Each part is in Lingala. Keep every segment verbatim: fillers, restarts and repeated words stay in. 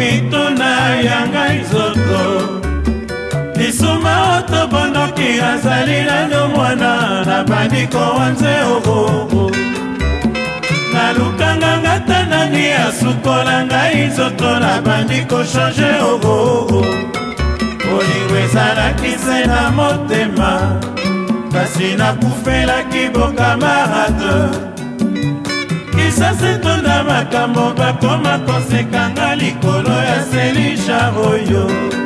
nakomituna ya ngai nzoto lisuma oto bondoki azali nano mwana nabandi kowanze ogogo nalukanga ngata nani asukola ngai nzoto nabandi kochange ogogo bolingo ezalaki se na motema kasi nakufelaki bokamarade kisasi tonda makambo bakoma kosekanga likolo ya selisha oyo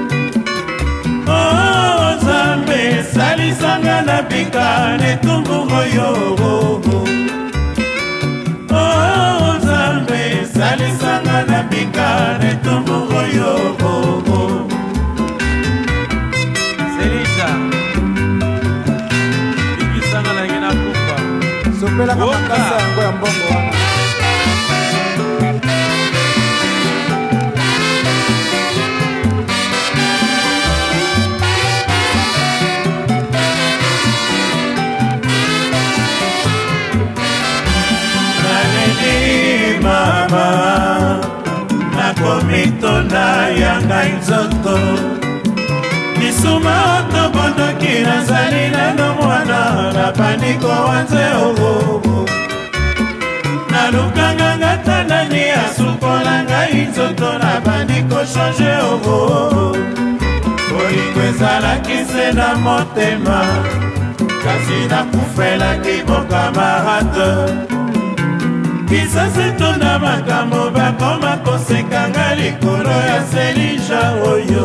oh Nzambe salisanga na bika netumbu oyo oh Nzambe salisanga na bika netumbu oyo selisha bikisanga na ngena kufa sopela kama kasa yango ya mbongo wana nakomitona ya ngai nzoto lisuma oto bondoki nazali nano mwana nabandi kowanze ogogo nalukanga ngata nani asukola ngai nzoto nabandi kochange ogogo bolingo ezalaki se na motema kasi nakufelaki bokamarade kisasi tonda makambo bakoma kosekanga likolo ya selisha oyo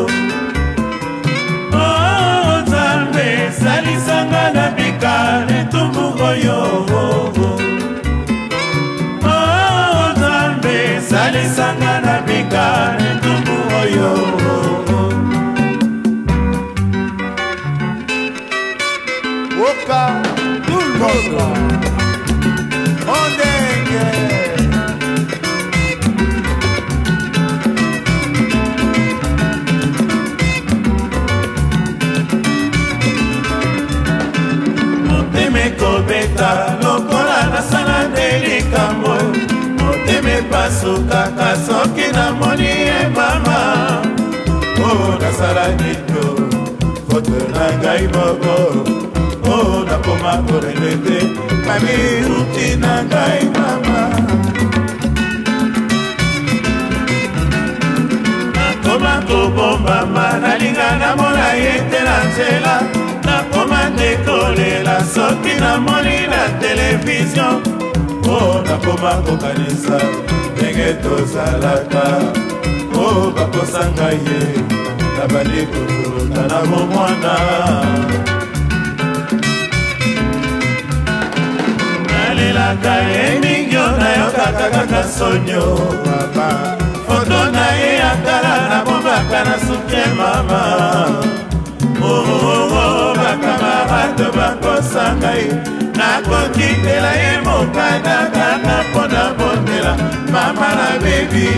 oh Nzambe salisanga na bika netumbu oyo oh Nzambe salisanga na bika netumbu oyo Oka tout le monde kobeta lokola nasala nde likambo motema epasukaka soki namoni ye mama o nasala nito foto na ngai moko o nakoma koregrete mamiruti na ngai mama nakoma kobombama nalinga namona ye te na nzela nakoma ndekolela soki namoni na televizio o nakoma kokanisa ndenge tozalaka o bakosanga ye nabandi kokoluka na bomwana nalelaka ye mingio nayokaka kaka sonio baba foto na ye ya kala nabombaka na suke mama oh bakamarade bakosanga ye nakokitela ye mokanda kaka mpona bondela mama na bebi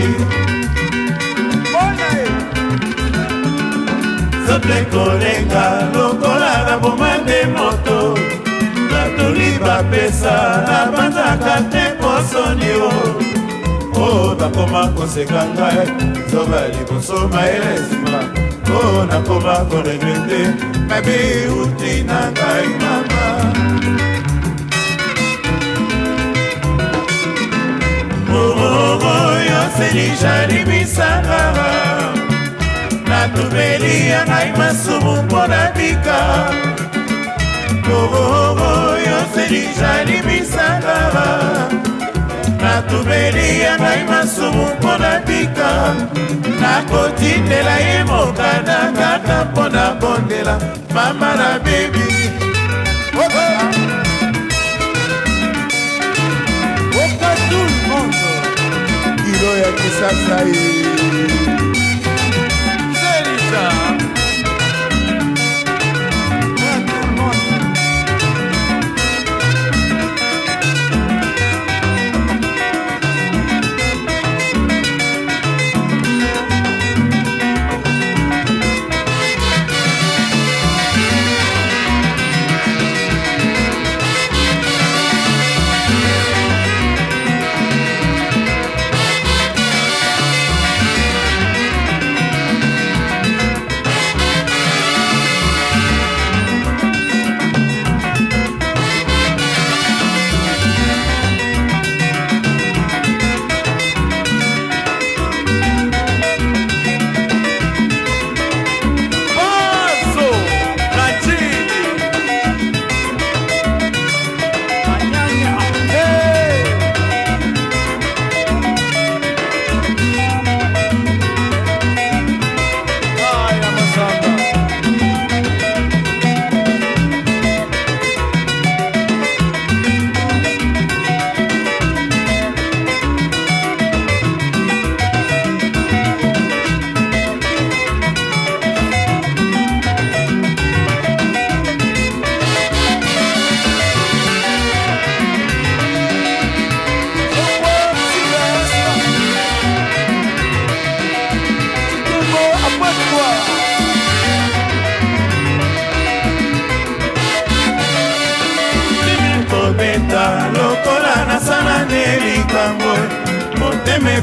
zote kolenga lokola na bomande moto batoli bapesa na banzaka te posoni o o bakoma koseka ngai zoba liboso maelesima o nakoma koregrete mabiuti na ngai mama oyo selisha libisanga natubeli ya ngai masumu mpona bika oyo selisha libisanga natubeli ya ngai masumu mpona bika nakotindela ye mokanda kaka mpona bondela mama na bebi oka tout le monde kilo ya kisasa ye selisha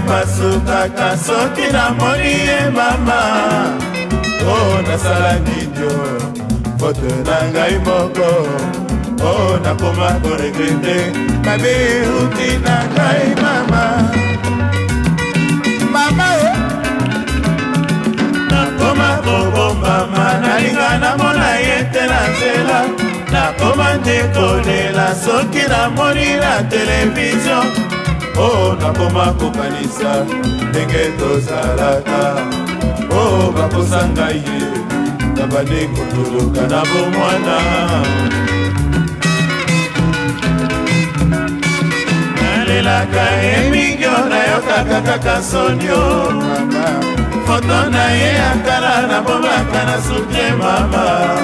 epasukaka soki namoni ye mama. Oh nasala nini foto na ngai moko. Oh nakoma koregrete mabe uti na ngai mama. Mama nakoma kobombama nalinga namona ye te na nzela. Nakoma nde kolela soki namoni na televizio. Oh nakoma kokanisa ndenge tozalaka. Oh bakosa ngai ye nabandi kotuluka na bomwana. Nalelaka emingio nayokaka kaka sonio mama. Foto na ye akala nabombaka na suke mama.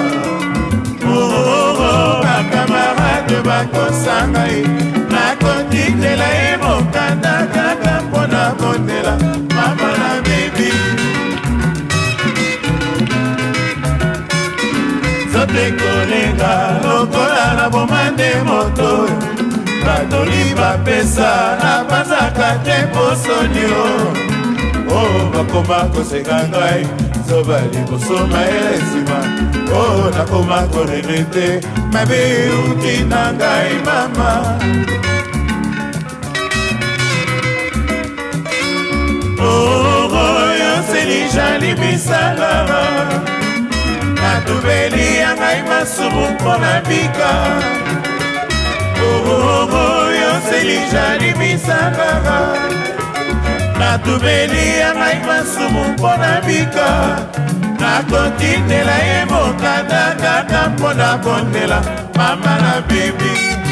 Oh bakamarade bakosa ngai nakotindela ye mokanda kaka mpona kotela mama na bebi. Zote kolenga lokola na bomande moto. Batoli bapesa na bazaka te posonio. Oh bakoma koseka ngai zoba libosoma elesima. Oh nakoma koregrete mabe uti na ngai mama. Oh oyo selija libisanga. Natubeli ya ngai masumu mpona bika. Oh oyo selija libisanga. Natubeli ya ngai masumu mpona bika. Nakotindela ye mokanda kaka mpona kondela mama na bibi.